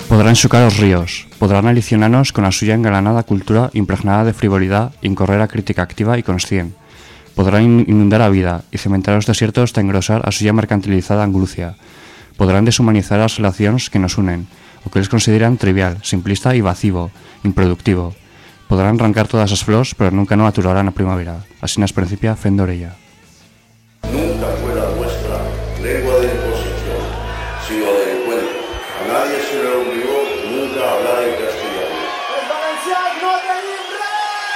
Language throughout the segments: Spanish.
Podrán xocar os ríos, podrán alicionarnos con a suya engalanada cultura impregnada de frivolidad y correr a crítica activa y consciente. Podrán inundar a vida y cementar os desiertos hasta engrosar a suya mercantilizada anglucia. Podrán deshumanizar as relacións que nos unen, o que eles consideran trivial, simplista y vacío, improductivo. Podrán arrancar todas as flors, pero nunca no aturarán a primavera. Así nos principia fendo orella. Nunca fue la nuestra lengua de imposición, sino de encuentro. A nadie se le obligó nunca a hablar en castellano. ¡El valenciano no tenim res!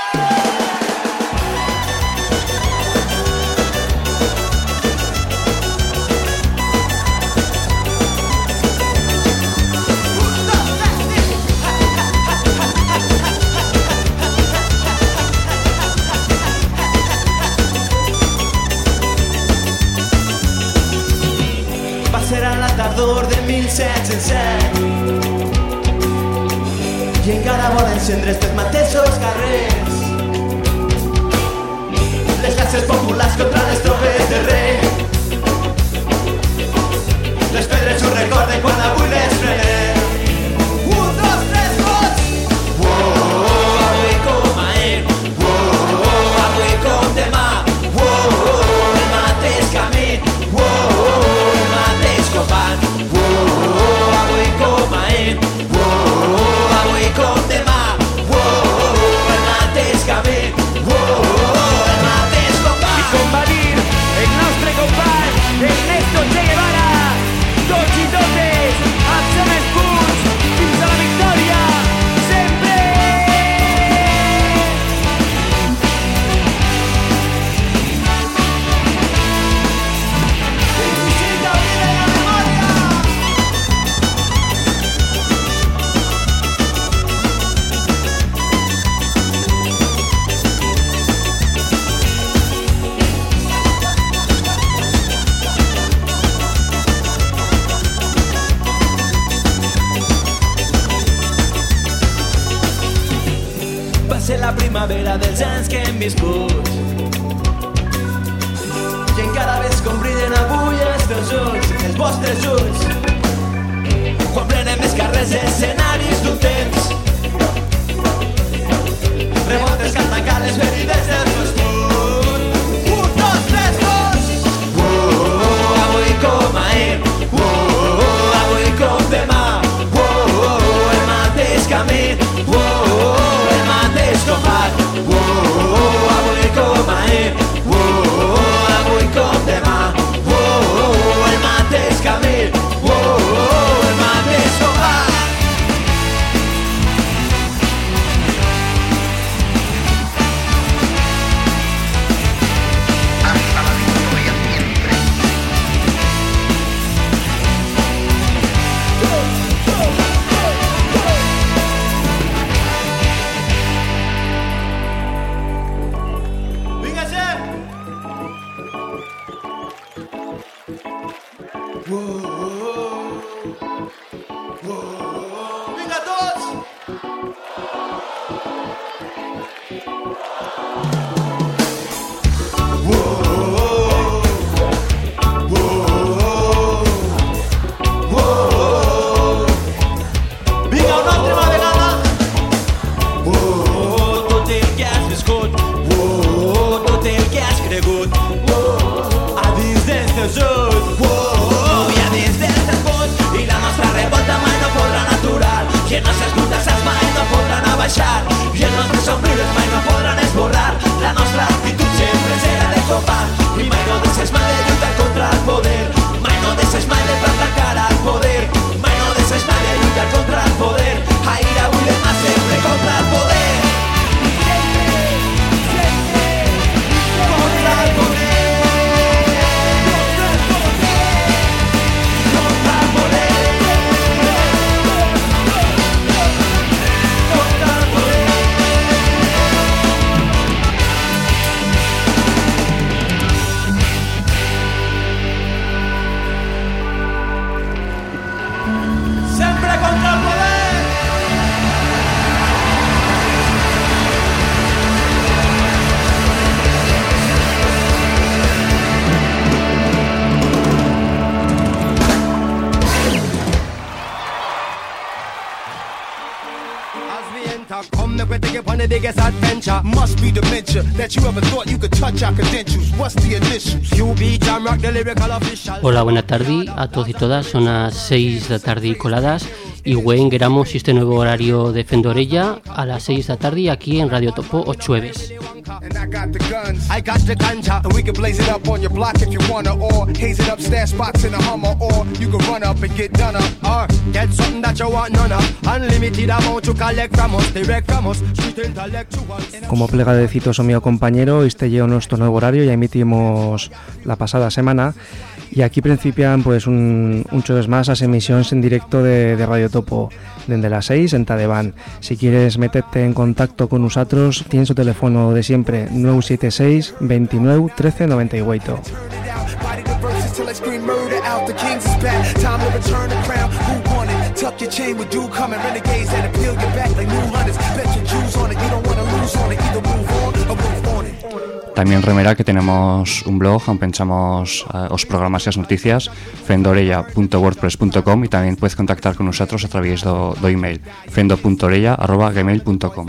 Serà la tardor de 1707 i encara vol encendre estes mateixos carrers. Les classes populars contra les tropes de rei. Les pedres ho recorden quan avui les frenem. 1, 2, 3, gots! Wow, avui com ahir. Wow, avui com demà. Wow, el mateix camí. Wow, avui com ahir, avui com demà, el mateix camí, el mateix combat. I com va dir el nostre company Ernesto Che Guevara, tots i totes alcem els punys fins a la victòria, sempre! Ser la primavera dels anys que hem viscut i encara ves com brillen avui els teus ulls, els vostres ulls, quan prenen més carrers escenaris d'un temps, revoltes que han tancat les ferides del foscut. 1, 2, 3, gots! Avui com ahir, avui com demà, el mateix camí, el mateix combat. Avui com ahir, avui com demà, el mateix camí, el mateix combat. the biggest adventure. Must be dementia that you ever thought you could touch our credentials. What's the initials? QB Jam Rock, the lyrical official. Hola, buena tarde a todos y todas. Son las 6 de la tarde y coladas. Y güey, queramos este nuevo horario de Fendorella a las 6 de la tarde aquí en Radio Topo 8 jueves. And I got the guns. I got the ganja. And we can blaze it up on your block if you wanna, or haze it up, stash spots in a Hummer, or you can run up and get done up. Or get something that you want none of. Unlimited amount to collect from us, direct from us, street intellectuals. Como plega de citos o mío compañero, este lleva nuestro nuevo horario, ya emitimos la pasada semana y aquí principian pues un jueves más las emisiones en directo de Radio Topo desde las 6 en Tadeban. Si quieres meterte en contacto con nosotros, tienes su teléfono de siempre 976 29 13 98. También remera que tenemos un blog donde pensamos los programas y las noticias, fendorella.wordpress.com, y también puedes contactar con nosotros a través de email fendo.orella@gmail.com.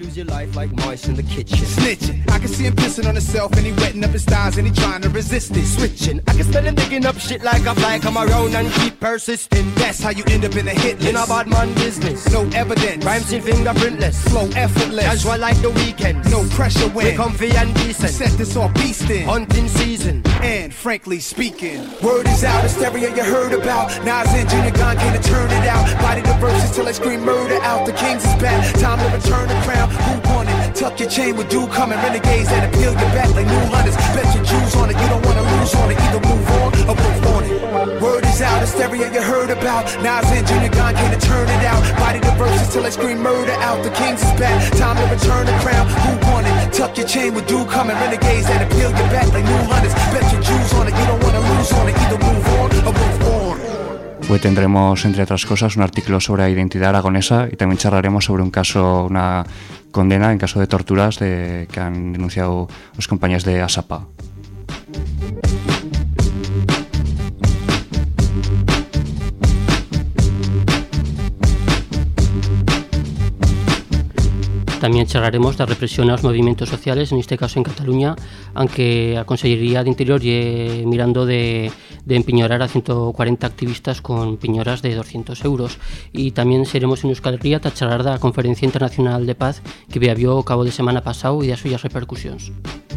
Snitching, I can see him pissing on himself and he wetting up his thighs and he trying to resist it. Switching, I can spell him digging up shit like a fly, come around and keep persisting. That's how you end up in a hit In a list. bad man business. No evidence, Rhymes in fingerprintless. flow effortless. Casual like the weekend. No pressure We when comfy and decent. set this off beast in. Hunting season. And frankly speaking, word is out, hysteria you heard about. Nas and Junior Gong came to turn it out. Body the verses till I scream murder out. The kings is back, time to return the crown. Who won it? Tuck your chain with dew coming. Renegades that appeal your back like new hunters. Bet your Jews on it, you don't wanna lose on it. Either move on or move on it. Word is out, hysteria you heard about. Nas and Junior Gong came to turn it out. Body the verses till I scream murder out. The kings is back, time to return the crown. Who won it? Tuck your chain with dew coming. Renegades that appeal your back like new hunters. Bet your Jews on it, you don't wanna lose on it. Either move on or move on. Hoy tendremos, entre otras cosas, un artículo sobre la identidad aragonesa y también charlaremos sobre un caso, una condena en caso de torturas que han denunciado los compañeros de ASAPA. También charlaremos de la represión a los movimientos sociales, en este caso en Cataluña, aunque la Consellería de Interior lleve mirando de empiñorar a 140 activistas con piñoras de 200 euros. Y también seremos en Euskal Herria a charlar de la Conferencia Internacional de Paz que había a cabo de semana pasado y de suyas repercusiones.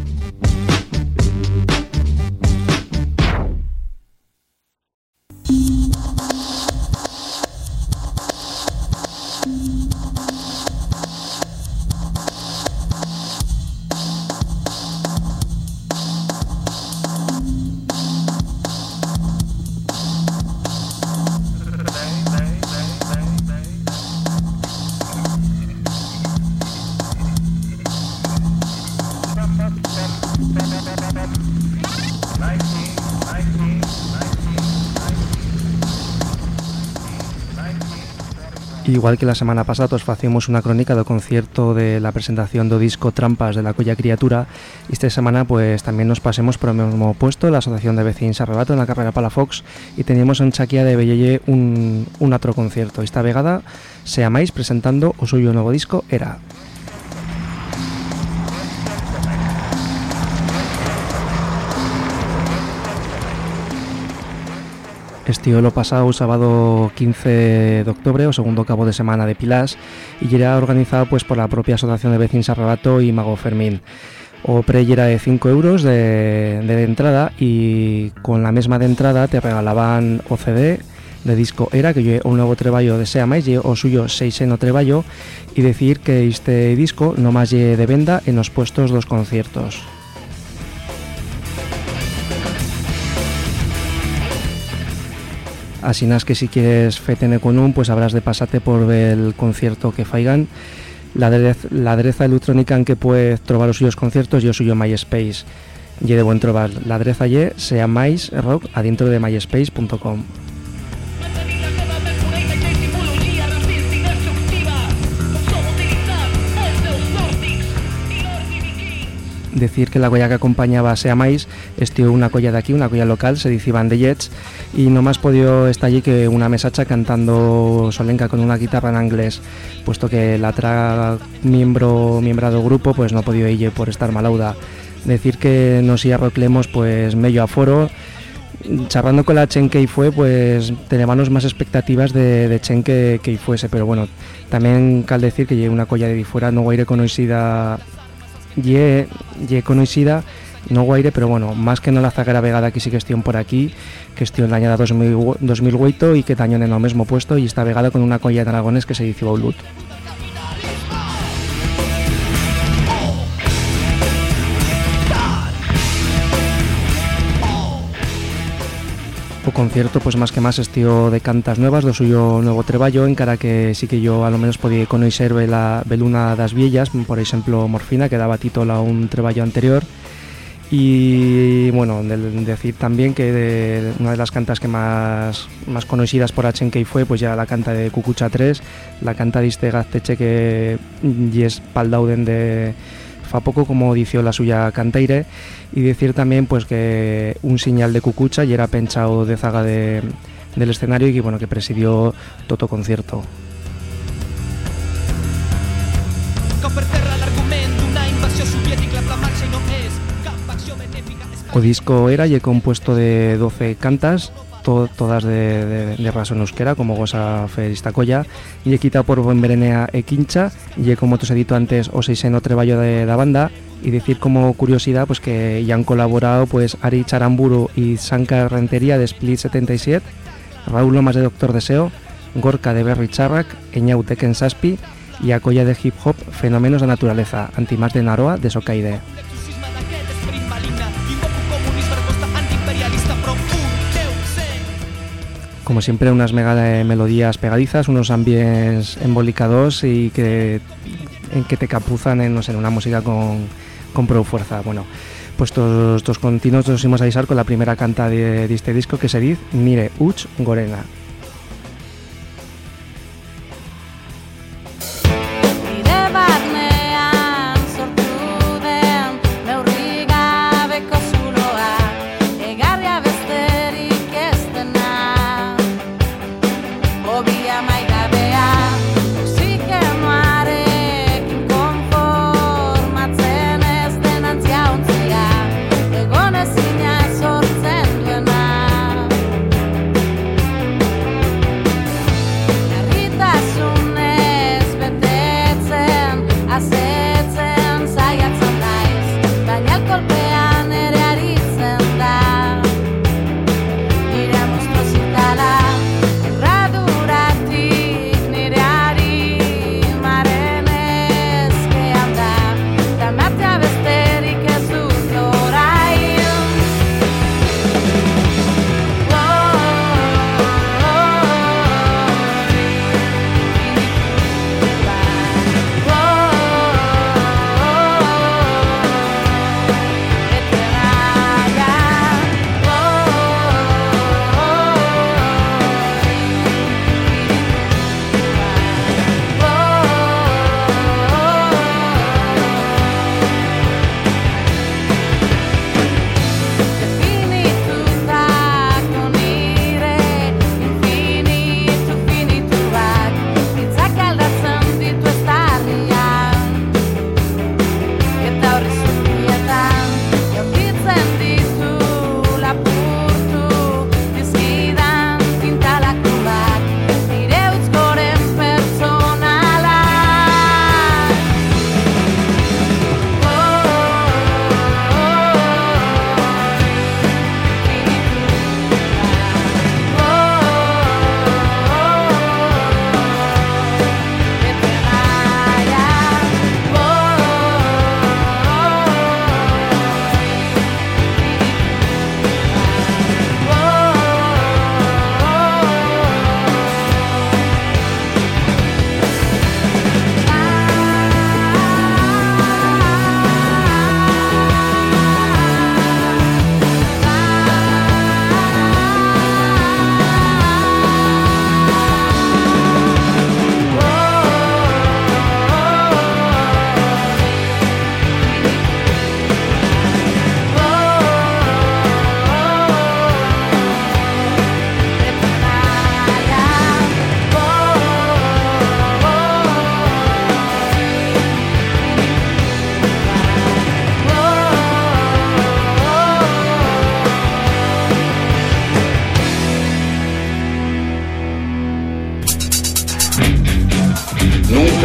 Igual que la semana pasada, os facemos una crónica do concierto de la presentación do disco Trampas de la Colla Criatura. Esta semana pues también nos pasemos por el mismo puesto, la Asociación de Vecins Arrebato en la carrera Palafox, y teníamos en Chaquía de Bellelle un otro concierto. Esta vegada se amáis presentando o suyo nuevo disco Era. Estió lo pasado sábado 15 de octubre, o segundo cabo de semana de Pilas, y era organizado pues por la propia Asociación de Vecins Arrebato y Mago Fermín. O pre era de 5 euros de entrada, y con la misma de entrada te regalaban o CD de disco Era, que lle un nuevo treballo de Sea máis, lle o suyo seixeno treballo, y decir que este disco no más lle de venda en los puestos dos conciertos. Así nas que si quieres fetene con un, pues habrás de pasarte por ver el concierto que faigan. La adreza electrónica en que puedes trobar los suyos conciertos y o suyo MySpace. Ye de buen trobar. La adreza ye sea mais rock adentro de myspace.com. Decir que la colla que acompañaba a Sea Mais estió una colla de aquí, una colla local, se dice Van de Jets, y no más podió estar allí que una mesacha cantando solenca con una guitarra en inglés, puesto que la otra miembro del grupo pues no podió ir por estar malauda. Decir que nos ia Roclemos pues medio aforo. Charlando con la Chen que fue, pues teníamos más expectativas de Chen que fuese, pero bueno, también cal decir que una colla de fuera no guaire conocida, no guaire, pero bueno, más que no la zaguera vegada que sí que estión por aquí, que estión la añada 2008 y que tañón en el mismo puesto y está vegada con una colla de dragones que se dice Baulut. O concierto, pues más que más estío de cantas nuevas do suyo nuevo treballo, encara que sí que yo a lo menos podía conocer una das viellas, por ejemplo Morfina, que daba título a un treballo anterior. Y bueno, decir también que una de las cantas que más conocidas por Achenkei fue pues ya la canta de Cucucha 3, la canta de este Gazteche que es paldauden de fa poco, como dició la suya canteire, y decir también pues que un señal de Cucucha y era penchado de zaga del escenario y que bueno, que presidió todo concierto. O disco era y compuesto de 12 cantas, todas de raza en euskera, como goza fer esta colla, y quita por Benberenea e Quincha, y como te he dicho antes, o seiseno treballo de la banda, y decir como curiosidad pues que ya han colaborado pues Ari Charamburu y Sanka Rentería de Split 77, Raúl Lomas de Doctor Deseo, Gorka de Berry Charrak, Eñau Teken Saspi y a colla de hip hop Fenómenos de Naturaleza, Antimás de Naroa de Socaide. Como siempre, unas mega melodías pegadizas, unos ambientes embolicados y que te capuzan en una música con pro fuerza. Bueno, pues estos continuos nos íbamos a avisar con la primera canta de este disco, que se dice Nire Uch Gorena.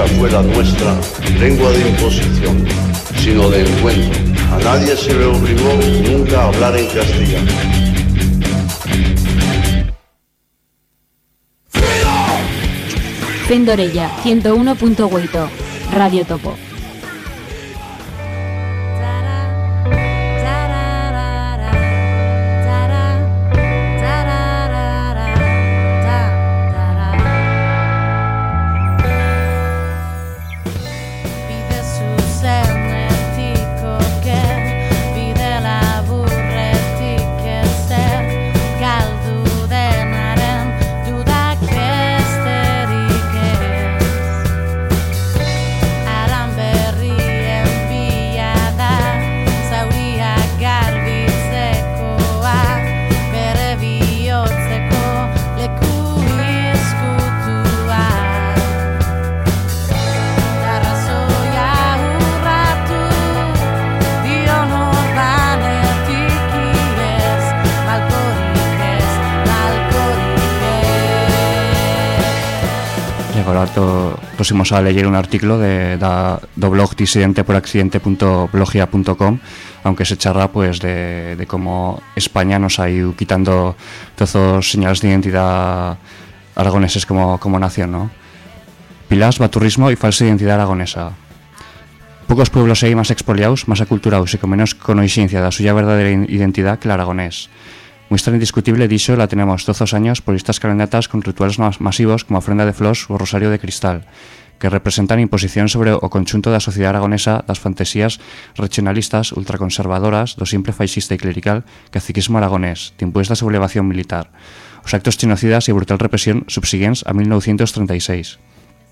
fuera nuestra lengua de imposición, sino de encuentro. A nadie se le obligó nunca a hablar en castellano. Fent d'Orella, 101.8, Radio Topo. Próximos a leer un artículo do blog disidenteporaccidente.blogia.com, aunque se charla pues de cómo España nos ha ido quitando todos los señales de identidad aragoneses como nación, ¿no? Pilás, baturrismo y falsa identidad aragonesa. Pocos pueblos hay más expoliados, más aculturados y con menos conociencia de suya verdadera identidad que el aragonés. Muestra indiscutible dicho la tenemos todos los años por estas calendatas con rituales masivos como ofrenda de flores o rosario de cristal, que representan imposición sobre o conjunto da sociedade aragonesa das fantasías regionalistas ultraconservadoras do simple fascista e clerical caciquismo aragonés, timpués da sublevación militar, os actos genocidas e brutal represión subsiguientes a 1936.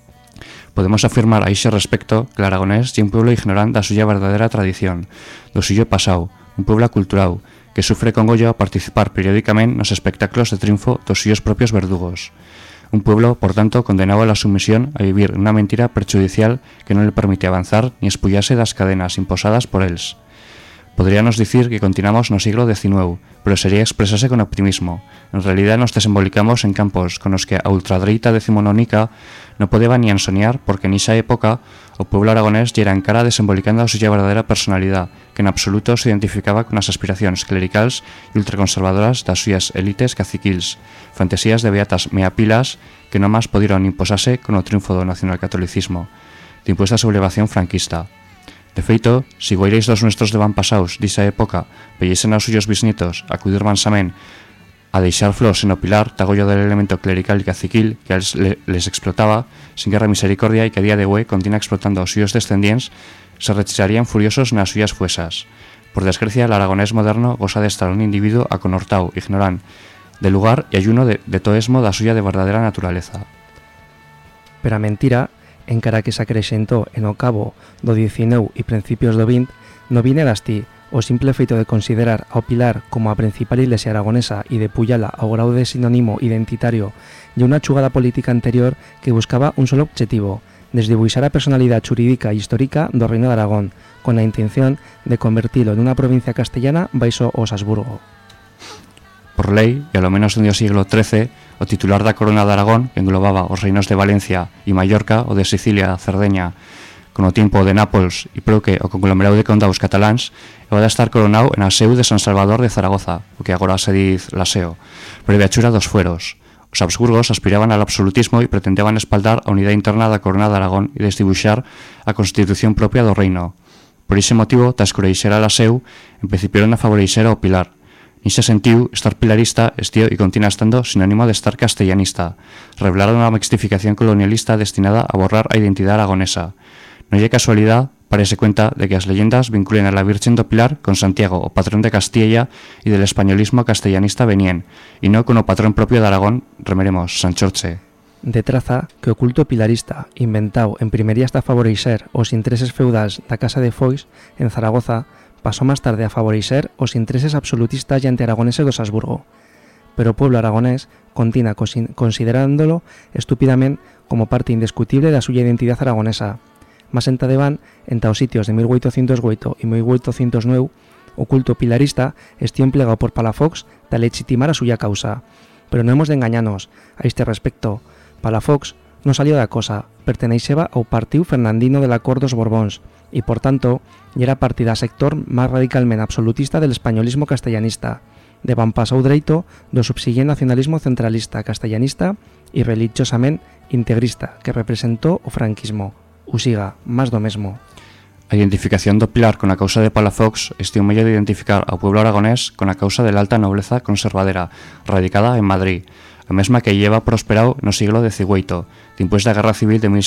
Podemos afirmar a ese respecto que el aragonés é un pueblo ignorante da suya verdadera tradición, do suyo pasado, un pueblo aculturado, que sufre con goyo a participar periódicamente nos espectáculos de triunfo dos suyos propios verdugos. Un pueblo, por tanto, condenado a la sumisión a vivir una mentira perjudicial que no le permite avanzar ni espullarse das cadenas imposadas por él. Podríamos decir que continuamos no siglo XIX, pero sería expresarse con optimismo. En realidad nos desembolicamos en campos con los que a ultradreita decimonónica no podía ni ensoñar, porque en esa época o pueblo aragonés ya era en cara desembolicando a suya verdadera personalidad, que en absoluto se identificaba con las aspiraciones clericales y ultraconservadoras de suyas élites caciquils, fantasías de beatas meapilas que no más pudieron imposarse con el triunfo del nacionalcatolicismo, de impuesta sublevación franquista. De feito, si guairéis dos nuestros de van pasaus d'esa época veyesen aos suyos bisnietos acudir mansament a deixar flors en o pilar tagollo del elemento clerical y caciquil que les explotaba sin guerra misericordia y que a día de hoy continúa explotando aos suyos descendientes, se retirarían furiosos nas suyas fuesas. Por desgracia, el aragonés moderno goza de estar un individuo aconortao, ignorant, de lugar y ayuno de toesmo da suya de verdadera naturaleza. Pero a mentira, encara que s'acrecentó en o cabo do XIX e principios do XX, no vine dastí o simple feito de considerar ao Pilar como a principal iglesia aragonesa e de puyala ao grado de sinónimo identitario e unha chugada política anterior que buscaba un solo objetivo, desdibuixar a personalidade xurídica e histórica do Reino de Aragón, con a intención de convertilo en unha provincia castellana baixo os Habsburgo. Por lei, e a lo menos dende o siglo XIII, o titular da Corona de Aragón, que englobaba os reinos de Valencia e Mallorca, o de Sicilia, Cerdeña, con o tiempo de Nápoles e Prouque o conglomerado de condados cataláns, e va a estar coronado en a seu de San Salvador de Zaragoza, o que agora se diz la SEO, previa chura dos fueros. Os Habsburgos aspiraban al absolutismo e pretendeban espaldar a unidade interna da Corona de Aragón e desdibuixar a constitución propia do reino. Por ese motivo, tras coreixer a la SEU, empecipieron a favorecer ao Pilar. Nese sentido, estar pilarista estío e continúa estando sinónimo de estar castellanista, revelar unha mixtificación colonialista destinada a borrar a identidade aragonesa. Non é casualidad, parece cuenta de que as leyendas vinculen a la Virgen do Pilar con Santiago, o patrón de Castilla e del españolismo castellanista venien, e non con o patrón propio de Aragón, remeremos, San Xorxe. De traza que o culto pilarista, inventado en primería hasta favorecer os intereses feudais da Casa de Foix, en Zaragoza, pasó más tarde a favorecer os intereses absolutistas y antiaragoneses dos Habsburgo, pero o pueblo aragonés continúa considerándolo estúpidamente como parte indiscutible da suya identidad aragonesa. Más entadevan, enta os sitios de 1808 e 1809, o culto pilarista estió empleado por Palafox para legitimar a suya causa. Pero no hemos de engañarnos a este respecto. Palafox no salió da cosa, perteneixeba ao Partiu Fernandino del Acord dos Borbóns y, por tanto, era partida sector máis radicalmente absolutista del españolismo castellanista, de van pasau dreito do subsiguiente nacionalismo centralista castellanista y religiosamente integrista que representou o franquismo, o siga, máis do mesmo. A identificación do Pilar con a causa de Palafox este un medio de identificar ao pueblo aragonés con a causa de la alta nobleza conservadera, radicada en Madrid, a mesma que lleva prosperado no siglo XVIII, dimpués da Guerra Civil de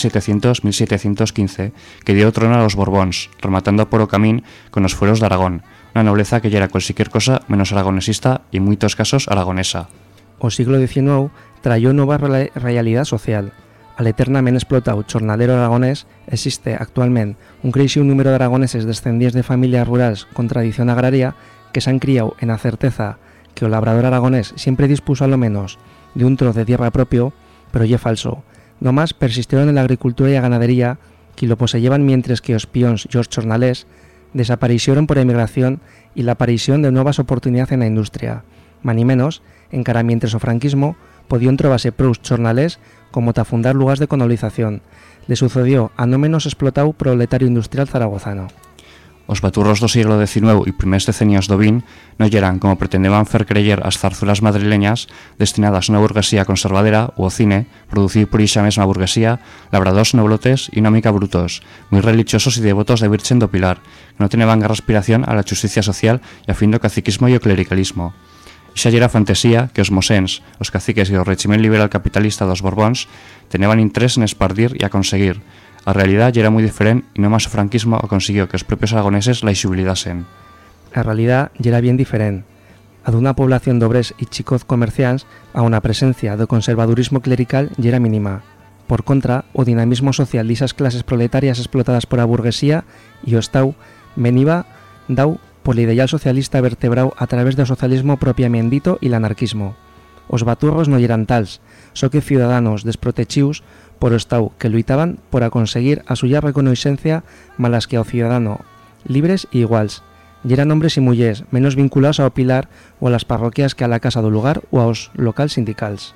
1700-1715, que dio trono a los Borbóns, rematando por o camín con os fueros de Aragón, una nobleza que yera cualquier cosa menos aragonesista y en muchos casos aragonesa. O siglo XIX trayó nova realidad social. Al eternamente explotado xornalero aragonés existe actualmente un creixeu número de aragoneses descendientes de familias rurales con tradición agraria que se han criado en la certeza que o labrador aragonés siempre dispuso a lo menos de un trozo de tierra propio, pero ye falso. Nomás persistieron en la agricultura y la ganadería, que lo poseyeban mientras que os pions y os xornalés desaparecieron por emigración y la aparición de nuevas oportunidades en la industria. Mani menos, encara mientras o franquismo podían trobarse prous xornalés como ta fundar lugares de colonización. Le sucedió a no menos explotado proletario industrial zaragozano. Os baturros do siglo XIX y primers decenios do XX no yeran, como pretendeban fer creyer as zarzuelas madrileñas, destinadas a una burguesía conservadera o cine, producido por ixa mesma burguesía, labradors noblotes y una mica brutos, muy religiosos y devotos de Virgen do Pilar, que no teneban gran aspiración a la justicia social y a fin do caciquismo y o clericalismo. Ixa yera fantasía que os mosens, os caciques y o régimen liberal capitalista dos Borbóns teneban interés en espardir y a conseguir. A realidad ya era muy diferente y no más o franquismo consiguió que los propios aragoneses la ixibilidasen. La realidad ya era bien diferente. A d'una población d'obrers y chicos comerciants a una presencia de conservadurismo clerical ya era mínima. Por contra, o dinamismo social de esas clases proletarias explotadas por la burguesía y o Estau veniva dau por el ideal socialista vertebrado a través del socialismo propiamente dito y l'anarquismo. Os baturros no eran tals, so que ciudadanos desprotegidos por o Estau que luitaban por a conseguir a suya reconocencia malas que ao ciudadano, libres e iguals. Y eran hombres y mujeres menos vinculados ao Pilar o a las parroquias que a la casa do lugar o aos locales sindicals.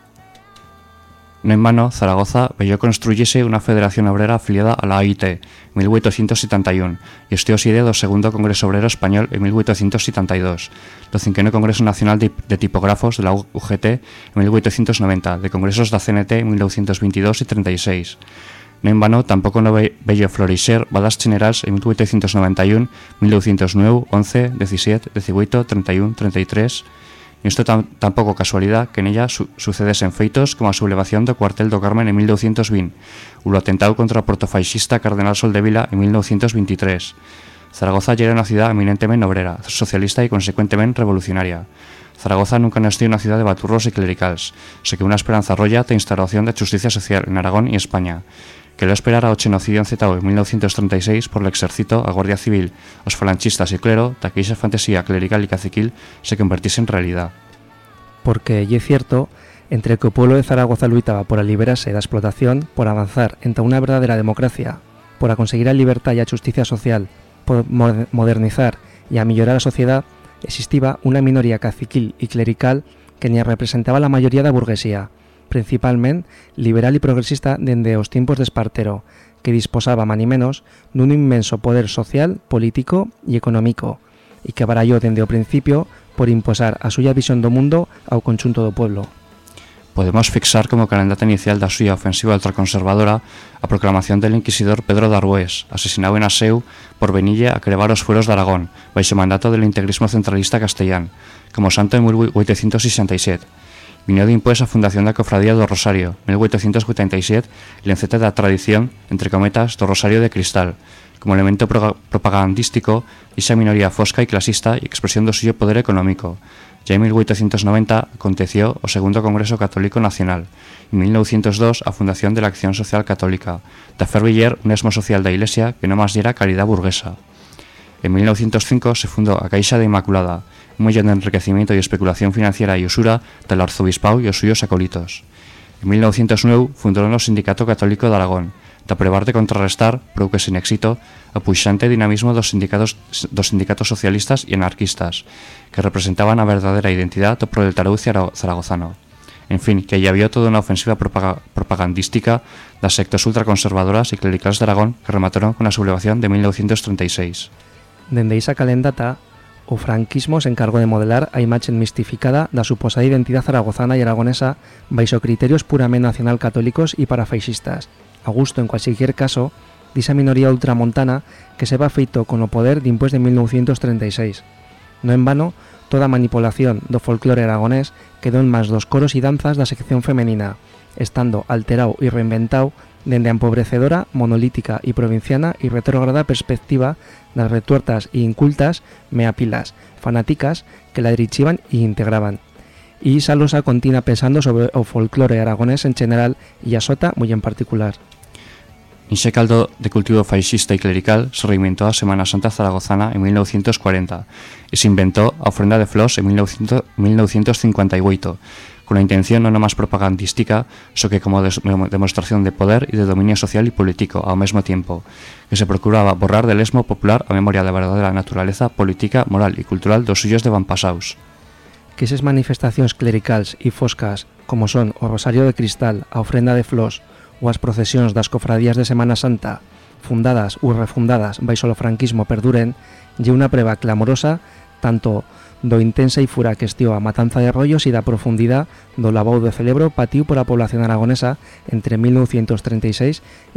No en vano, Zaragoza veyó construyese una federación obrera afiliada a la AIT en 1871 y este oside do segundo Congreso Obrero Español en 1872, do cinqueno Congreso Nacional de Tipógrafos de la UGT en 1890, de Congresos da CNT en 1922 y 36. No en vano, tampoco no bello florixer badas generals en 1891, 1909, 11, 17, 18, 31, 33... Y esto tampoco casualidad que en ella sucedesen feitos como a sublevación do cuartel do Carmen en 1920 o lo atentado contra o portofaixista Cardenal Soldevila en 1923. Zaragoza ya era una ciudad eminentemente obrera, socialista y consecuentemente revolucionaria. Zaragoza nunca no ha sido una ciudad de baturros y clericals, sé que una esperanza rolla de instauración de justicia social en Aragón y España, que lo esperara o genocidio encetado en 1936 por el Exército, a Guardia Civil, os falanchistas y clero, de que esa fantasía clerical y caciquil se convirtiese en realidad. Porque, y es cierto, entre que o pueblo de Zaragoza luitaba por liberarse da explotación, por avanzar entre una verdadera democracia, por a conseguir a libertad y a justicia social, por modernizar y a mellorar a sociedad, existía una minoría caciquil y clerical que ni representaba la mayoría da burguesía, principalmente liberal y progresista dende os tiempos de Espartero, que disposaba mani menos dun inmenso poder social, político y económico, y que baralló dende o principio por imposar a suya visión do mundo ao conxunto do pueblo. Podemos fixar como candidata inicial da suya ofensiva ultraconservadora a proclamación del inquisidor Pedro d'Arbués, asesinado en Aseu por venille a crevar os fueros de Aragón, baixo mandato del integrismo centralista castellán, como santo en 1867. Vino de impues a fundación da Cofradía do Rosario, 1887, y l'enceta da tradición, entre cometas, do Rosario de Cristal, como elemento propagandístico esa minoría fosca y clasista y expresión do suyo poder económico. Ya en 1890 aconteció o Segundo Congreso Católico Nacional, en 1902 a fundación de la Acción Social Católica, da Ferviller un esmo social da Iglesia que no más diera calidad burguesa. En 1905 se fundó a Caixa de Inmaculada, un millón de enriquecimiento y especulación financiera y usura del arzobispado y os suyos acólitos. En 1909 fundó el Sindicato Católico de Aragón, da prevar de contrarrestar, prou que sin éxito, o puxante dinamismo dos sindicatos socialistas y anarquistas, que representaban a verdadera identidad do proletariado zaragozano. En fin, que hi havia tota una ofensiva propagandística de sectores ultraconservadoras y clericales de Aragón que remataron con la sublevación de 1936. Dende esa calendata, o franquismo se encargó de modelar a imaxe mistificada da suposada identidad zaragozana y aragonesa baixo criterios puramente nacional-católicos y parafeixistas, a gusto en cualquier caso d'esa minoría ultramontana que se va feito con o poder dimpués de 1936. No en vano, toda manipulación do folclore aragonés quedó en más dos coros y danzas da sección femenina, estando alterado y reinventado dende a empobrecedora, monolítica y provinciana y retrógrada perspectiva das retuertas e incultas meapilas, fanáticas que la dirixiban e integraban. Y esa losa continua pensando sobre o folclore aragonés en general y a Sota muy en particular. Ese caldo de cultivo fascista y clerical se reinventó a Semana Santa zaragozana en 1940 y se inventó a ofrenda de flors en 1958, con la intención no nomás propagandística, sino que como demostración de poder y de dominio social y político ao mesmo tiempo, que se procuraba borrar del esmo popular a memoria da verdadera naturaleza política, moral y cultural dos suyos de vanpasaus. Que esas manifestacións clericals e foscas, como son o Rosario de Cristal, a ofrenda de flors ou as procesións das cofradías de Semana Santa, fundadas ou refundadas baixo o franquismo perduren, lle unha preba clamorosa tanto do intensa e fura que estió a matanza de rollos e da profundidade do lavou de celebro patiu por a población aragonesa entre 1936 e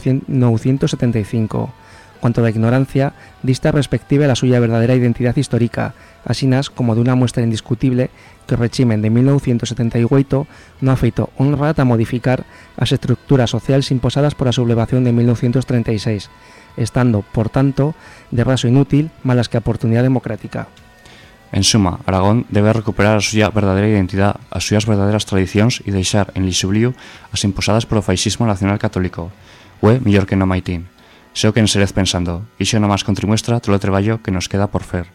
1975. Cuanto da ignorancia, dista respectiva a la suya verdadera identidad histórica, asinas como de una muestra indiscutible que o régimen de 1978 no ha feito honra a modificar as estructuras sociales imposadas por a sublevación de 1936, estando, por tanto, de raso inútil malas que a oportunidade democrática. En suma, Aragón debe recuperar a súa verdadeira identidade, as súas verdadeiras tradicións e deixar en lixubliu as imposadas polo fascismo nacional católico. Ue, millor que non maitín. Seo que en serez pensando, iso nomás contrimuestra todo o traballo que nos queda por fer.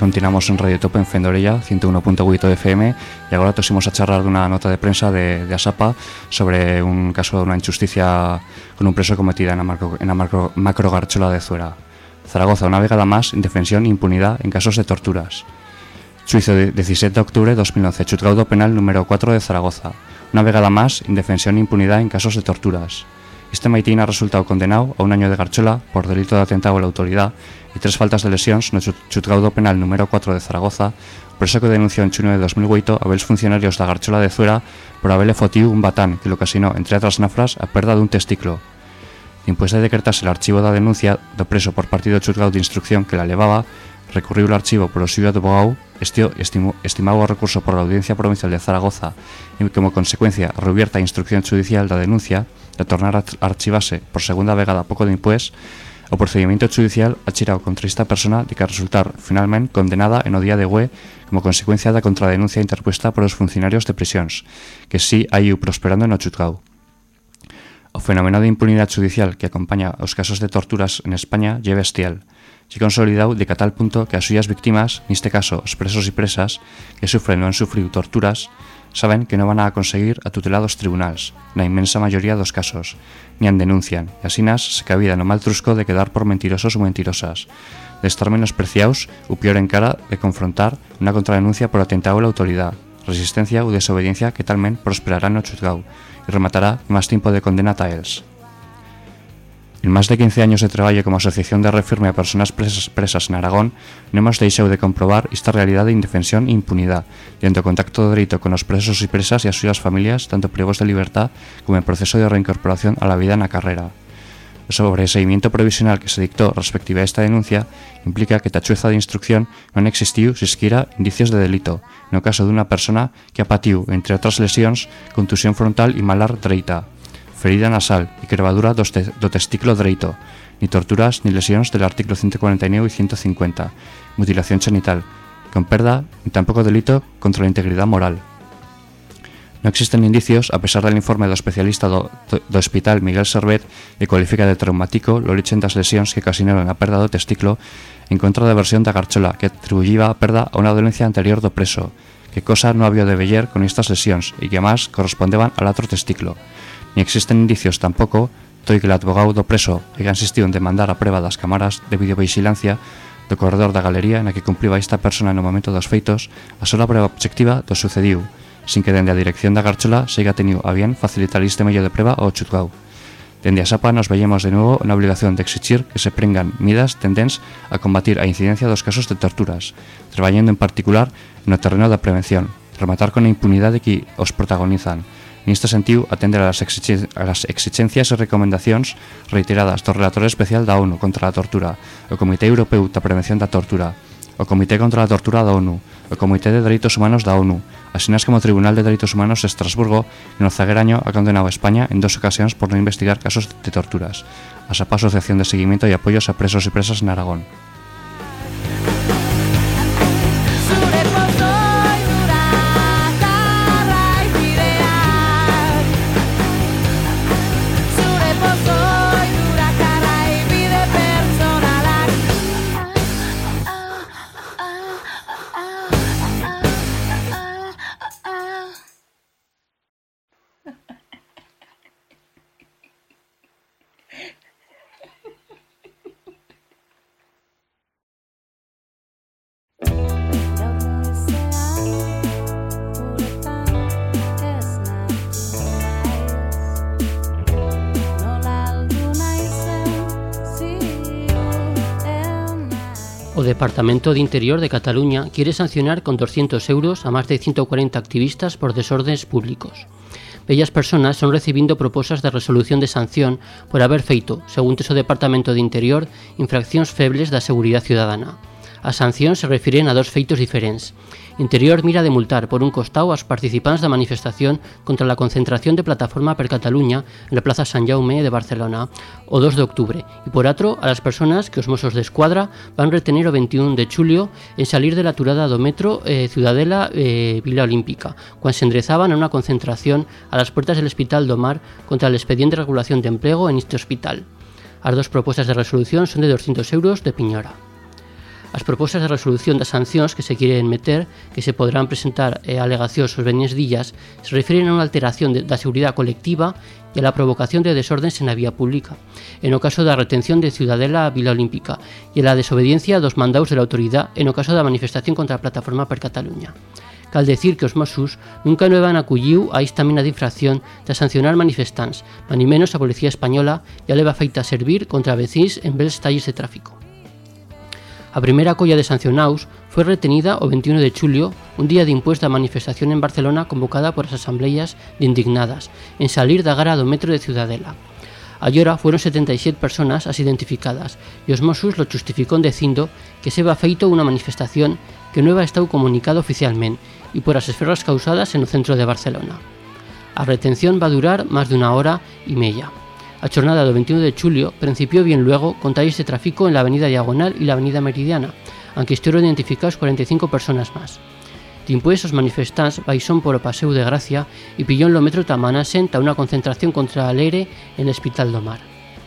continuamos en Radio Topo en Fendorella, 101.8 FM, y agora tosimos a charlar dunha nota de prensa de ASAPA sobre un caso dunha injusticia con un preso cometida en a macro garchola de Zuera. Zaragoza, una vegada más, indefensión e impunidad en casos de torturas. Suizo, 17 de octubre de 2011, Chutgaudo Penal número 4 de Zaragoza. Una vegada más, indefensión e impunidad en casos de torturas. Este maitín ha resultado condenado a un año de garchola por delito de atentado a la autoridad y 3 faltas de lesións no Chutgaudo Penal número 4 de Zaragoza, por eso que denunció en xuño de 2008 a belos funcionarios da garchola de Zuera por haberle fotiu un batán que lo ocasionó, entre otras nafras, a perda dun testículo. Dimpués de decretarse el archivo da denuncia do preso por partido Chutgau de instrucción que la levaba, recurriu o archivo por o suyo advogado, estimado o recurso por la Audiencia Provincial de Zaragoza e como consecuencia revierta a instrucción judicial da denuncia de tornar a archivase por segunda vegada pouco dimpués, o procedimento judicial achirao contra esta persona de que resultar finalmente condenada en o día de hue como consecuencia da contradenuncia interpuesta por os funcionarios de prisións, que sí hai prosperando no Chutgau. O fenómeno de impunidade judicial que acompaña os casos de torturas en España é bestial. Se consolidado de tal punto que as suyas víctimas, neste caso os presos e presas, que sufren ou han sufrido torturas, saben que non van a conseguir a tutelar dos tribunais, na inmensa maioría dos casos, ni an denuncian, e asinas se cabida no mal trusco de quedar por mentirosos ou mentirosas, de estar menospreciados ou pior encara de confrontar unha contradenuncia por atentado a la autoridad, resistencia ou desobediencia que talmente prosperará no Chutgau e rematará máis tempo de condena a els. En máis de 15 años de traballo como asociación de refirme a persoas presas en Aragón, non hemos deixado de comprobar esta realidade de indefensión e impunidade, diante o contacto dereito con os presos e presas e as súas familias, tanto privos de libertad como en proceso de reincorporación a la vida na carrera. O sobreseimiento provisional que se dictó respectiva a esta denuncia implica que ta chueza de instrucción non existiu sisquera indicios de delito, no caso dunha persona que apatiu, entre outras lesións, contusión frontal e malar dereita, ferida nasal e crevadura do testículo dereito, ni torturas ni lesións del artículo 149 e 150, mutilación genital, con perda ni tampouco delito contra a integridade moral. Non existen indicios, a pesar del informe do especialista do Hospital Miguel Servet, que cualifica de traumático o origen das lesións que ocasionaron a perda do testículo en contra da versión da garchola que atribuíba a perda a unha dolencia anterior do preso, que cosa non había de veller con estas lesións e que además correspondeban al outro testículo. Ni existen indicios tampouco, toi que el advogado do preso que insistiu en demandar a prueba das cámaras de videovigilancia do corredor da galería na que cumpliba esta persona no momento dos feitos a sola prueba obxectiva do sucediu, sin que dende a dirección da garchola seiga tenido a bien facilitar este medio de prueba ao Chutgau. Dende a SAPA nos veíamos de novo na obligación de exigir que se prengan medidas tendentes a combatir a incidencia dos casos de torturas, traballando en particular no terreno da prevención, rematar con a impunidade que os protagonizan. Neste sentido, atender a las exigencias e recomendacións reiteradas do Relator Especial da ONU contra a Tortura, o Comité Europeu da Prevención da Tortura, o Comité contra a Tortura da ONU, o Comité de Dereitos Humanos da ONU, asinas como o Tribunal de Dereitos Humanos de Estrasburgo, en o zaguer año ha condenado a España en 2 ocasións por non investigar casos de torturas. A SAPA, Asociación de Seguimiento e Apoyos a Presos e Presas en Aragón. O Departamento de Interior de Cataluña quiere sancionar con 200 euros a máis de 140 activistas por desórdenes públicos. Bellas persoas son recibindo propostas de resolución de sanción por haber feito, según o Departamento de Interior, infraccións febles da seguridade ciudadana. As sancións se refiren a 2 feitos diferentes. Interior mira de multar por un costado aos participantes da manifestación contra a concentración de Plataforma per Catalunya en la Plaza Sant Jaume de Barcelona o 2 de octubre e por outro a las persoas que os Mossos de Escuadra van retener o 21 de xulio en salir de la aturada do metro Ciudadela Vila Olímpica, cuando se enderezaban a unha concentración a las puertas del Hospital do Mar contra el expediente de regulación de empleo en este hospital. As 2 propostas de resolución son de 200 euros de piñora. As propostas de resolución das sancións que se queren meter, que se poderán presentar alegacións os veñes días, se refiren a unha alteración da seguridade colectiva e a la provocación de desórdenes na vía pública, en o caso da retención de Ciudadela a Vila Olímpica e a la desobediencia dos mandaus de la autoridade en o caso da manifestación contra a Plataforma per Cataluña. Cal decir que os Mossos nunca non van acolliu a esta mina de infracción de sancionar manifestantes, ni menos a Policía Española ya leva feita a servir contra vecins en belos talles de tráfico. A primeira colla de sancionaus foi retenida o 21 de xulio, un día dimpués da manifestación en Barcelona convocada por as asambleas de indignadas, en salir da gara do metro de Ciudadela. Allora foron 77 personas as identificadas e os Mossos lo justificou dicindo que se va feito unha manifestación que non va estado comunicado oficialmente e por as esferras causadas no centro de Barcelona. A retención va durar máis de unha hora e media. A jornada do 21 de xulio principiou bien luego con talles de tráfico en la avenida Diagonal e la avenida Meridiana, aunque estiveron identificados 45 personas máis. Dimpués os manifestantes baixón por o Paseo de Gracia e pillón lo metro Tamanasen ta unha concentración contra a Leire en el Hospital do Mar.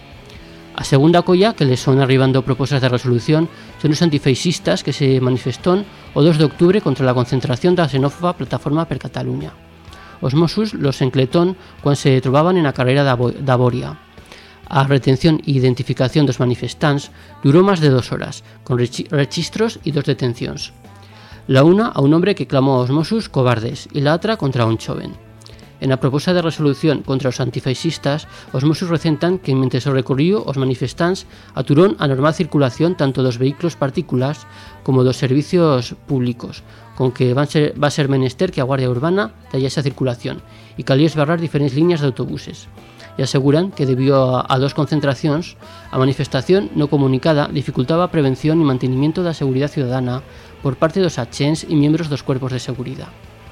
A segunda colla que les son arribando propostas de resolución son os antifeixistas que se manifestón o 2 de octubre contra la concentración da xenófoba Plataforma per Cataluña. Os Mossos los encletón cando se trobaban en a carreira da Boria. A retención e identificación dos manifestantes durou máis de 2 horas, con rexistros e 2 detencións. La una a un hombre que clamou aos Mossos cobardes e la outra contra un xoven. En a proposta de resolución contra os antifeixistas, os Mossos recentan que mentres o recorrido os manifestantes aturón a normal circulación tanto dos vehículos particulares como dos servicios públicos, con que va a ser menester que a Guardia Urbana talle esa circulación e calía esbarrar diferentes liñas de autobuses. E aseguran que debido a 2 concentracións, a manifestación no comunicada dificultaba a prevención e mantenimiento da seguridade ciudadana por parte dos achens e miembros dos cuerpos de seguridade.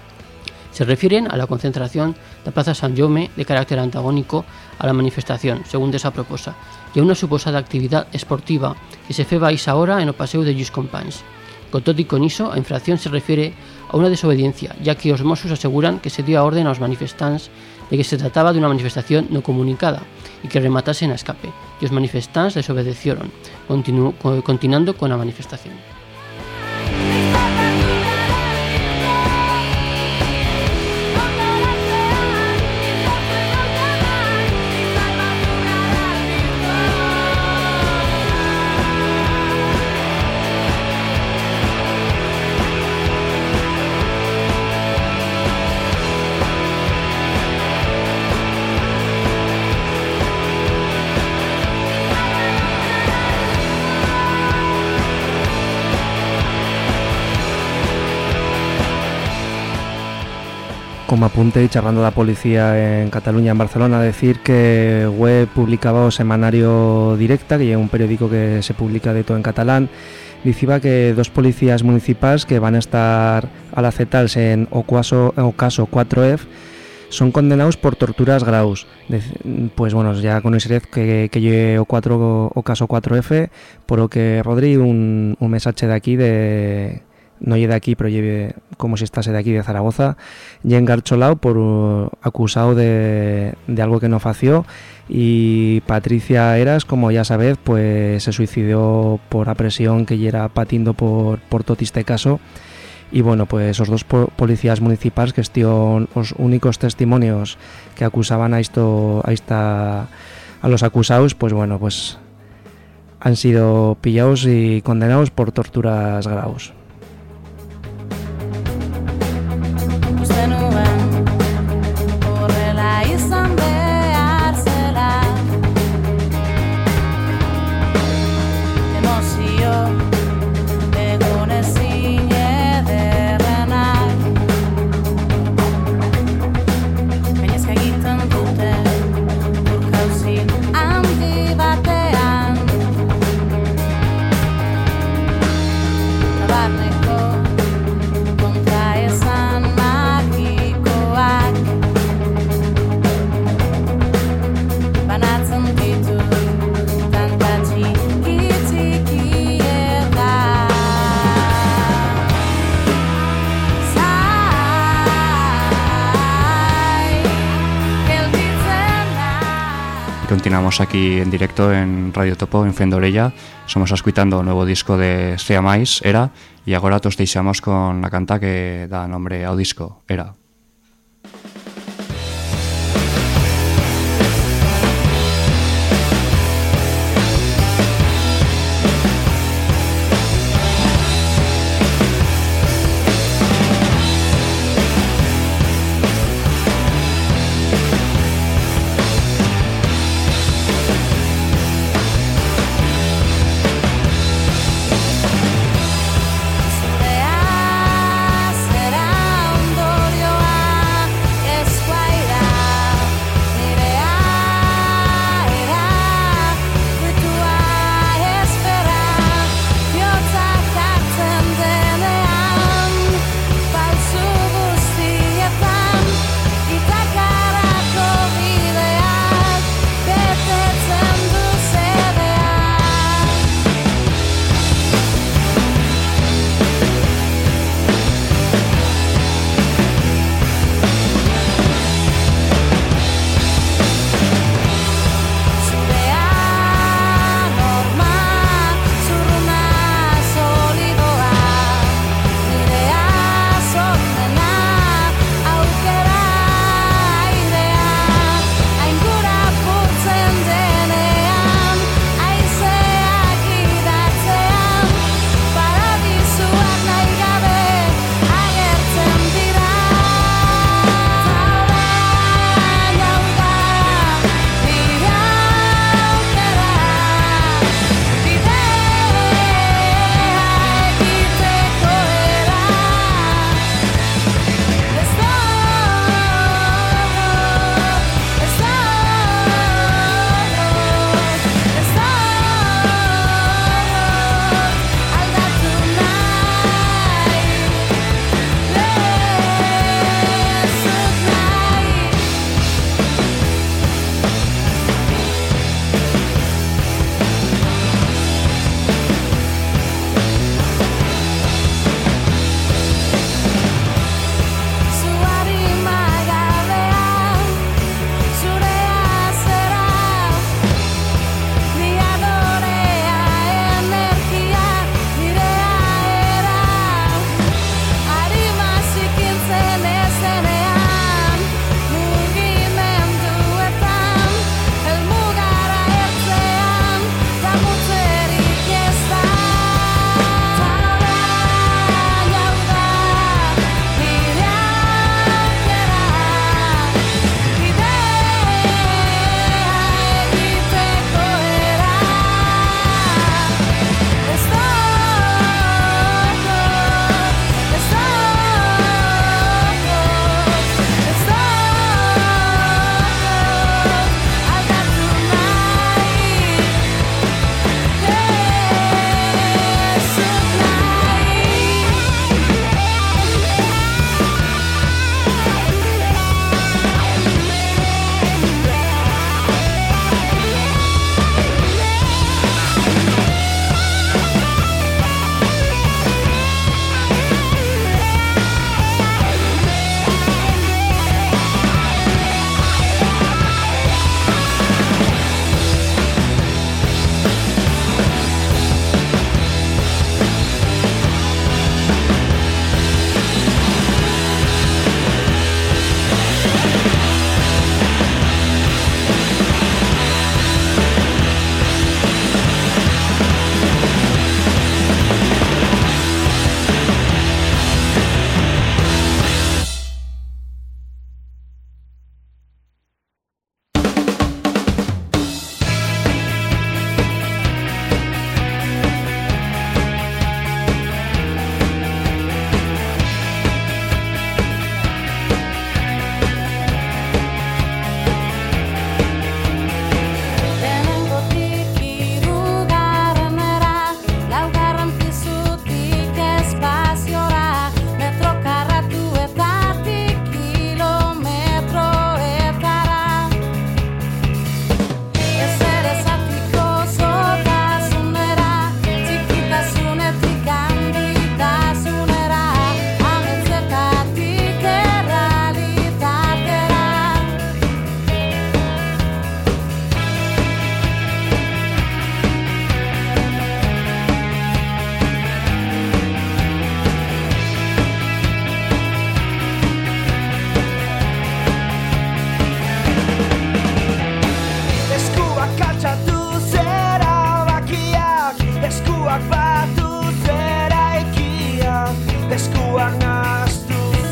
Se refieren a la concentración da Plaza San Jaume de carácter antagónico a la manifestación, según esa proposta, e a unha suposada actividade esportiva que se feba esa hora en o Paseo de Lluís Companys. Con todo e con iso, a infracción se refire a unha desobediencia, ya que os Mossos aseguran que se dio a orden aos manifestantes de que se trataba dunha manifestación no comunicada e que rematasen a escape, e os manifestantes desobedecieron, continuando con a manifestación. Como apunte y charlando da policía en Cataluña, en Barcelona, decir que web publicaba o semanario Directa, que é un periódico que se publica de todo en catalán, dicía que 2 policías municipais que van a estar alacetáls en o caso 4F son condenados por torturas graus. Pues bueno, ya conoceréis que lle o caso 4F, por lo que Rodri un mensaje de aquí de... no lle de aquí, pero lle como si estase de aquí de Zaragoza, lle engarcholao por acusado de algo que no fació, y Patricia Eras, como ya sabéis, pues se suicidó por a presión que lle era patindo por todo este caso. Y bueno, pues esos 2 policías municipales que estían los únicos testimonios que acusaban a los acusados, pues bueno, pues han sido pillados y condenados por torturas graus. Bye. continuamos aquí en directo en Radio Topo, en Fendorella. Somos escuitando o novo disco de Sea Mais, Era, e agora tos deixamos con a canta que dá nombre ao disco, Era. Será un dorio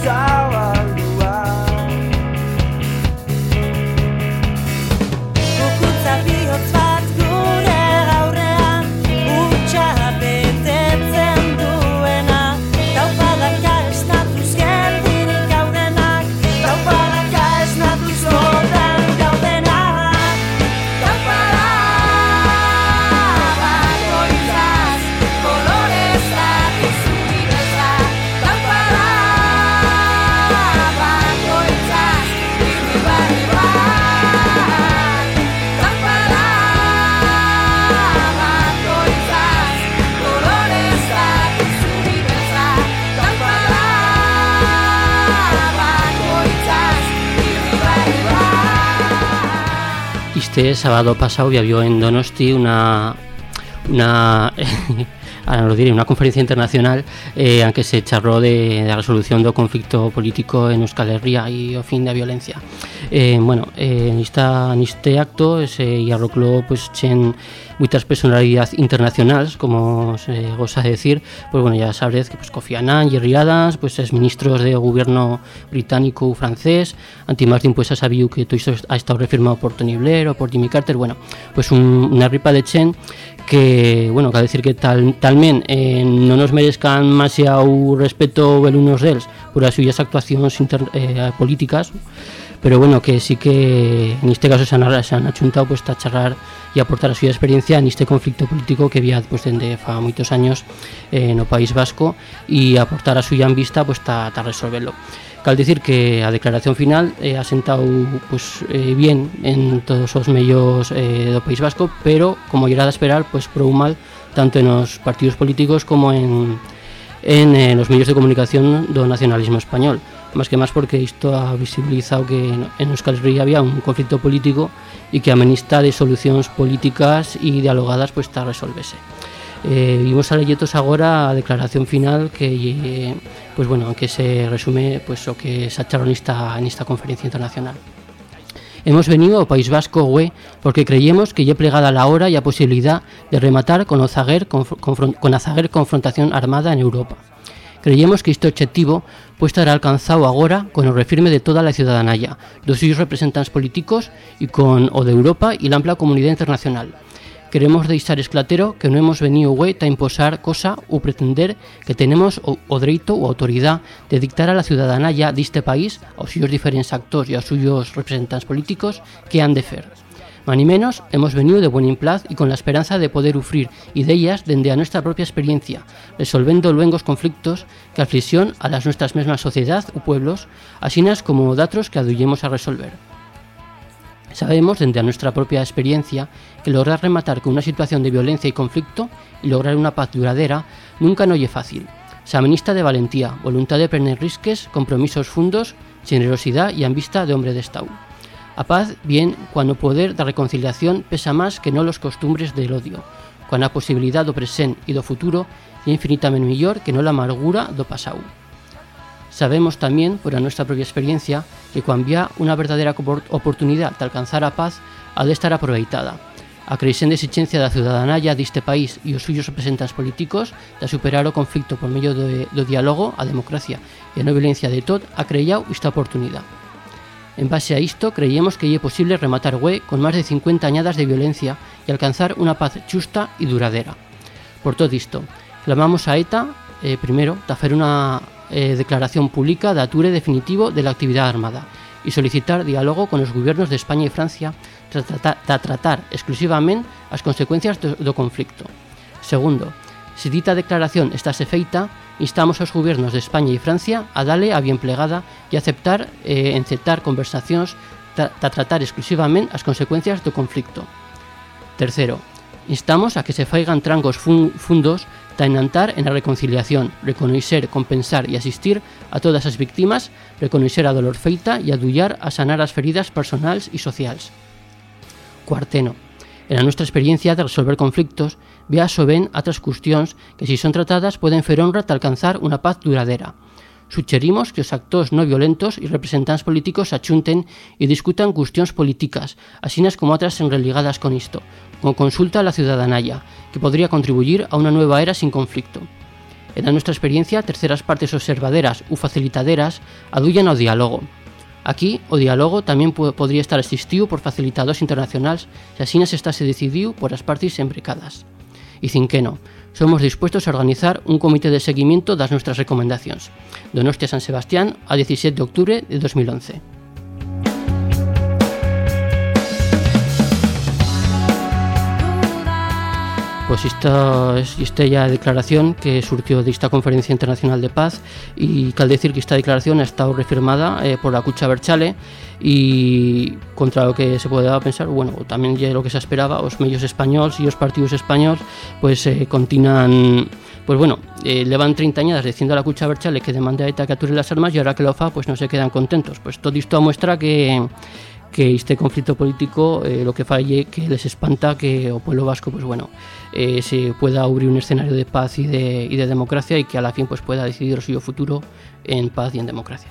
zabaldua. Kukuntza bihotz bat gure aurrean, utxa betetzen duena, taupadaka esnatuz geldirik gaudenak, taupadaka esnatuz godan gaudenak, taupada bakoitzaz, kolorez zati zuri beltza, taupada bakoitzaz, irri barri bat, taupada bakoitzaz, kolorez zati zuri beltza, taupada bakoitzaz, irri barri bat. Este sábado pasado ya vio en Donosti una ahora lo diré, una conferencia internacional en que se charló de la resolución del conflicto político en Euskal Herria y o fin de violencia. En este acto se arrocló pues chen muchas personalidades internacionales, como se goza de decir, pues bueno, ya sabréis que pues Kofi Annan, Jerry Adams, pues es ministros de gobierno británico o francés, Anti-Martin pues ha sabido que todo esto ha estado refirmado por Tony Blair o por Jimmy Carter, bueno, pues una ripa de chen que, bueno, cal decir que talment no nos merezcan demasiado respeto el unos dels por las suyas actuaciones políticas, pero bueno, que sí que en este caso se han achuntado pues a charlar y aportar a su experiencia en este conflicto político que había pues desde fa muchos años en el País Vasco y aportar a su vista pues a resolverlo. Cal decir que a declaración final ha sentado pues bien en todos los medios del País Vasco, pero como ya era de esperar, pues prou mal tanto en los partidos políticos como en los medios de comunicación del nacionalismo español. Más que más porque esto ha visibilizado que en Euskal Herria había un conflicto político y que amenista de soluciones políticas y dialogadas pues está a resolverse. Vimos a leyetos ahora a declaración final que pues bueno, aunque se resume pues lo que se ha charlado en esta conferencia internacional. Hemos venido ao País Vasco porque creíamos que ya plegada la hora y a posibilidad de rematar con la zaguer confrontación armada en Europa. Creíamos que este objetivo puede estar alcanzado ahora con el refirme de toda la ciudadanía, dos suyos representantes políticos y con o de Europa y la amplia comunidad internacional. Queremos deixar esclatero que no hemos venido a imposar cosa o pretender que tenemos o derecho o autoridad de dictar a la ciudadanía de este país, a sus diferentes actores y a suyos representantes políticos, que han de fer. Más ni menos, hemos venido de buen implaz y con la esperanza de poder ufrir ideas dende a nuestra propia experiencia, resolviendo luengos conflictos que aflixión a las nuestras mismas sociedad o pueblos, asinas como datros que aduyemos a resolver. Sabemos, desde a nuestra propia experiencia, que lograr rematar con una situación de violencia y conflicto y lograr una paz duradera nunca no es fácil. Se amenista de valentía, voluntad de prender risques, compromisos fundos, generosidad y ambista de hombre de Estado. A paz bien cuando o poder da reconciliación pesa más que no los costumbres del odio, cuando a posibilidad do presente y do futuro é infinitamente mellor que no la amargura do pasado. Sabemos también, por nuestra propia experiencia, que cuando había una verdadera oportunidad de alcanzar a paz, ha de estar aproveitada. A crecente exigencia da ciudadanía deste país e os suyos representantes políticos de superar o conflicto por medio do diálogo, a democracia e a non violencia de tot, ha creado esta oportunidad. En base a isto, creíamos que é posible rematar con más de 50 añadas de violencia y alcanzar una paz justa y duradera. Por todo isto, clamamos a ETA, primero, de hacer una declaración pública de ature definitivo de la actividad armada y solicitar diálogo con los gobiernos de España y Francia para tratar exclusivamente as consecuencias do conflicto. Segundo, se dita declaración estase feita, instamos aos gobiernos de España e Francia a darle a bien plegada e aceptar encetar conversacións para tratar exclusivamente as consecuencias do conflicto. Tercero, instamos a que se faigan trangos fundos para enantar en la reconciliación, reconocer, compensar y asistir a todas as víctimas, reconocer a dolor feita y adullar a sanar as feridas personales y sociales. Cuarteno, en a nuestra experiencia de resolver conflictos, véaso ben otras cuestións que si son tratadas pueden fer honra de alcanzar una paz duradera. Sugerimos que os actores no violentos y representantes políticos achunten y discutan cuestións políticas, asinas como otras enreligadas con isto, como consulta a la ciudadanía, que podría contribuir a una nueva era sin conflicto. En a nuestra experiencia, terceras partes observaderas u facilitaderas adullan ao diálogo. Aquí, o diálogo tamén podría estar asistido por facilitadores internacionais se así se estase decidido por as partes imbricadas. E cinqueno, somos dispuestos a organizar un comité de seguimiento das nuestras recomendacións. Donostia San Sebastián, a 17 de octubre de 2011. Pues esta ya declaración que surgió de esta Conferencia Internacional de Paz, y cal decir que esta declaración ha estado refirmada por la Cucha Berchale, y contra lo que se podía pensar, bueno, también ya lo que se esperaba, os medios españoles y os partidos españoles pues continúan, pues bueno, llevan 30 años diciendo a la Cucha Berchale que demanda a ETA que ature las armas, y ahora que lo fa pues no se quedan contentos. Pues todo esto muestra que este conflicto político lo que falle que les espanta que o pueblo vasco pues bueno se pueda abrir un escenario de paz y de democracia, y que a la fin pues pueda decidir el suyo futuro en paz y en democracia.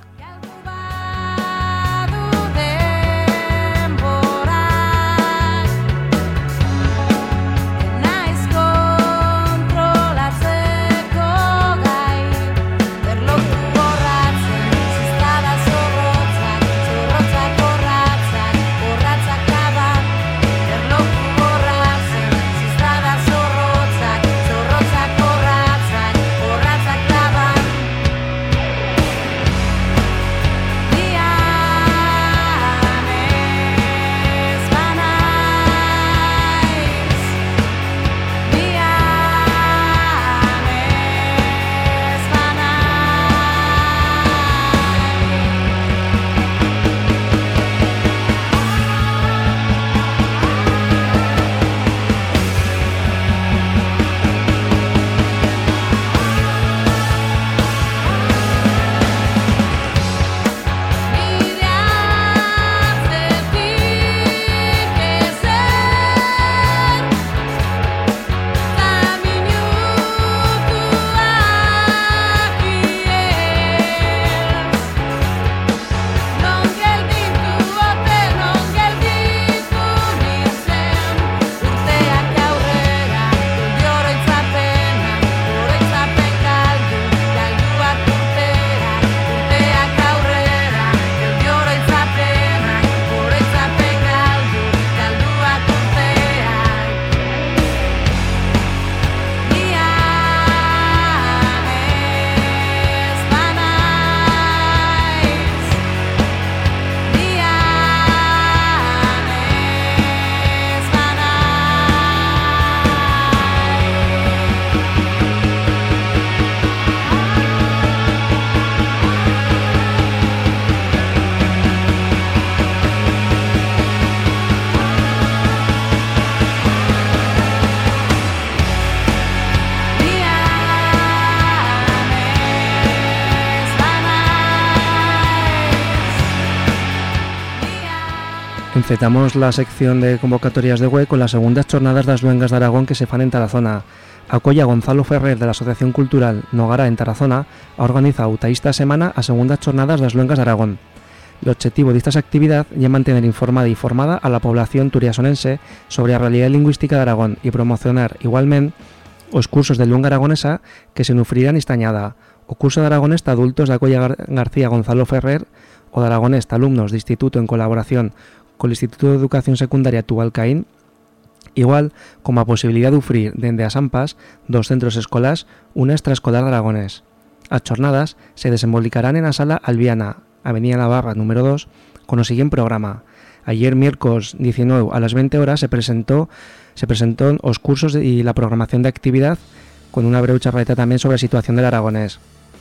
Encetamos la sección de convocatorias de web con las segundas jornadas das Luengas de Aragón que se fan en Tarazona. Acolla Gonzalo Ferrer de la Asociación Cultural Nogara en Tarazona ha organizado esta semana a segundas jornadas das Luengas de Aragón. El objetivo de esta actividad es mantener informada y formada a la población turiasonense sobre la realidad lingüística de Aragón y promocionar igualmente los cursos de lengua aragonesa que se nufrirán esta añada, o curso de aragonés de adultos de Acolla García Gonzalo Ferrer o de aragonés de alumnos de instituto en colaboración con el Instituto de Educación Secundaria Tubalcaín, igual como a posibilidad de ofrir dende as AMPAs dos centros escolares una extraescolar de aragonés. As jornadas se desenvolverán en la sala Albiana, Avenida Navarra número 2, con el siguiente programa. Ayer, miércoles 19 a las 20 horas, se presentó los cursos y la programación de actividad con una breve charleta también sobre la situación del aragonés.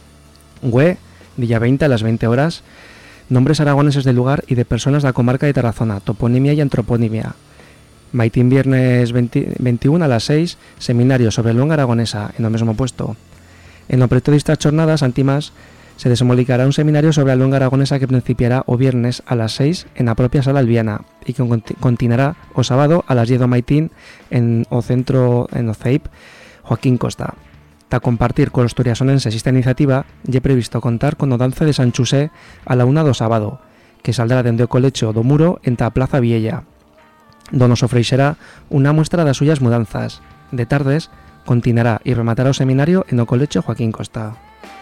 Día 20 a las 20 horas, nombres aragoneses del lugar y de personas de la comarca de Tarazona, toponimia y antroponimia. Maitín viernes 21 a las 6, seminario sobre lengua aragonesa, en el mismo puesto. En el proyecto de estas jornadas, antimas, se desenvolverá un seminario sobre la lengua aragonesa que principiará o viernes a las 6 en la propia sala Albiana y que continuará o sábado a las 10 de Maitín en o centro en o CEIP Joaquín Costa. Para compartir con los turiasonenses esta iniciativa, ya he previsto contar con o dance de San Chusé a la 1 do sábado, que saldrá dende o colecho do Muro enta a Plaza Viella, donde nos ofrecerá una muestra de suyas mudanzas. De tardes, continuará y rematará o seminario en o Colegio Joaquín Costa.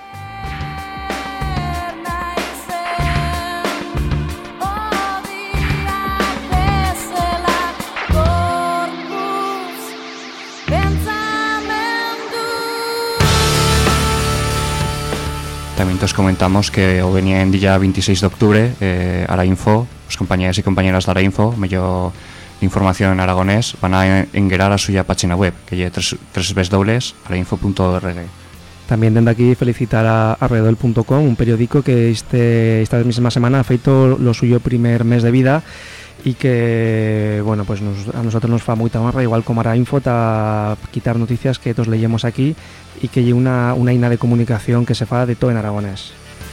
También os comentamos que o venía en día 26 de octubre Arainfo, los compañeros y compañeras de Arainfo, mellor de información en aragonés, van a enguerar a suya página web, que es www.arainfo.org. También desde aquí felicitar a Redol.com, un periódico que esta misma semana ha feito lo suyo primer mes de vida y que, bueno, pues a nosotros nos fa mucha honra, igual como Arainfo, a quitar noticias que todos leemos aquí y que hay una ina de comunicación que se fa de todo en aragonés.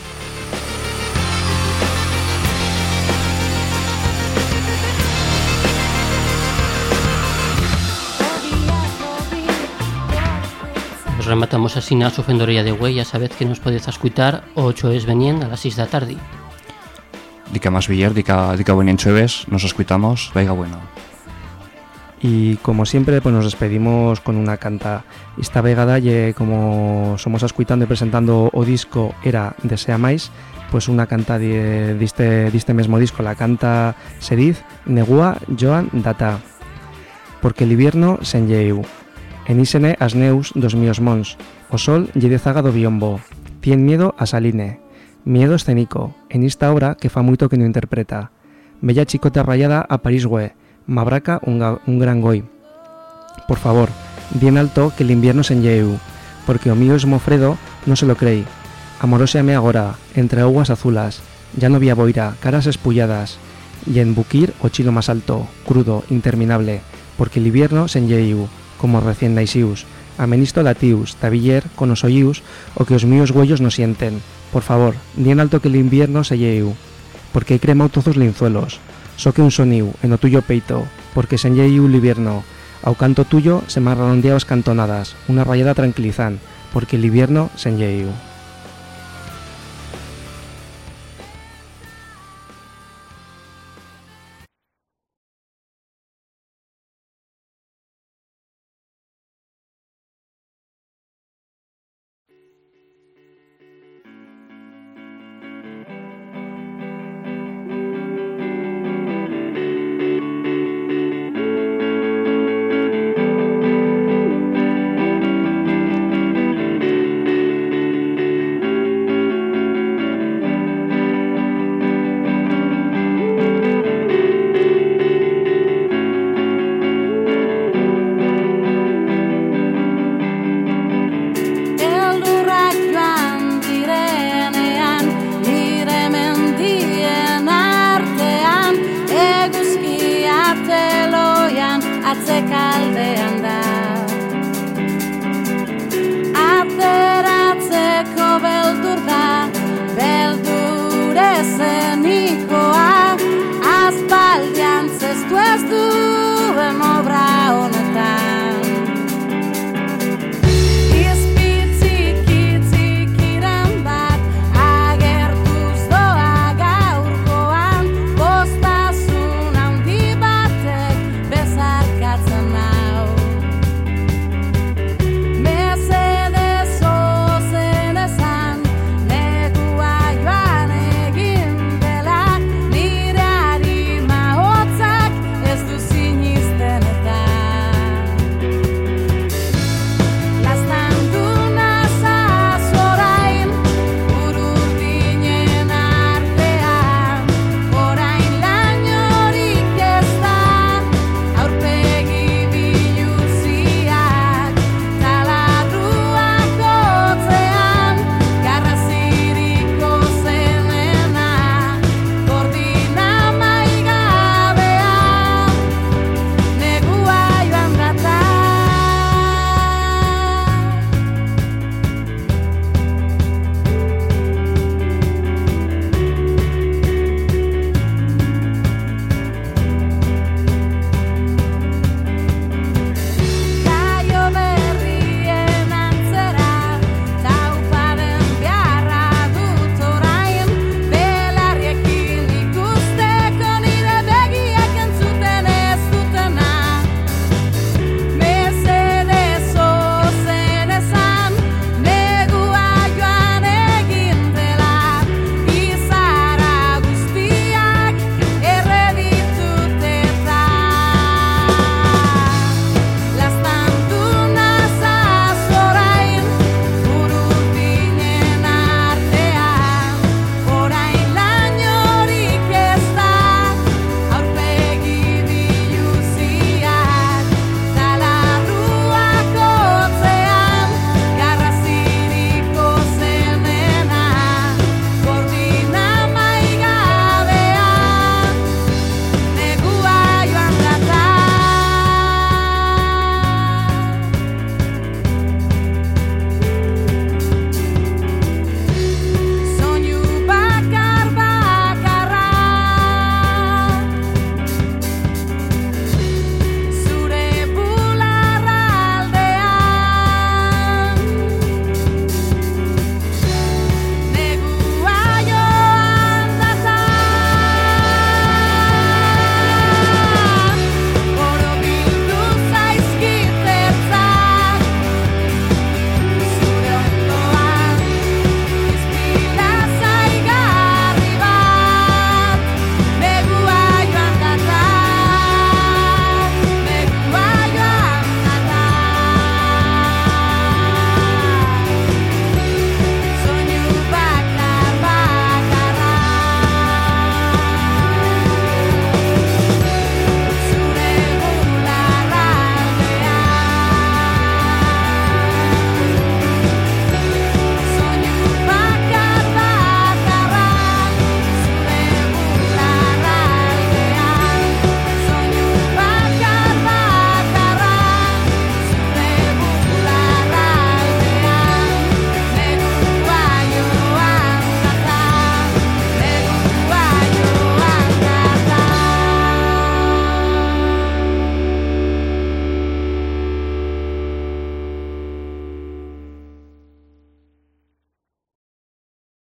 Nos rematamos así na su fendoría de güey, ya sabed que nos podéis escuchar 8 es venien a las 6 de la tarde. Dica más Villar, dica venien chueves, nos escuchamos, vaya bueno. Y como siempre, pues nos despedimos con una canta. Esta vegada, como somos escuitando y presentando o disco era Desea Máis, pues una canta de este mismo disco, la canta se diz Negua Joan Data. Porque el invierno se enlleu. En Isene as neus dos míos mons. O sol lle de zaga do biombo. Tien miedo a Saline. Miedo escénico. En esta obra que fa moito que no interpreta. Bella chicota rayada a París güe. Mabraca un gran goi. Por favor, bien alto que el invierno se enlleu, porque o mío esmofredo no se lo crei. Amoroséame agora, entre aguas azulas, ya no vía boira, caras espulladas, y en buquir o chilo más alto, crudo, interminable, porque el invierno se enlleu, como recién naisius, amenisto latius, tabiller, con os oius, o que os míos güellos no sienten. Por favor, bien alto que el invierno se enlleu, porque he cremado todos os linzuelos, so que un soniu en o tuyo peito, porque se enlleu el invierno, ao canto tuyo se me redondeaos cantonadas, una rayada tranquilizán, porque el invierno se enlleu.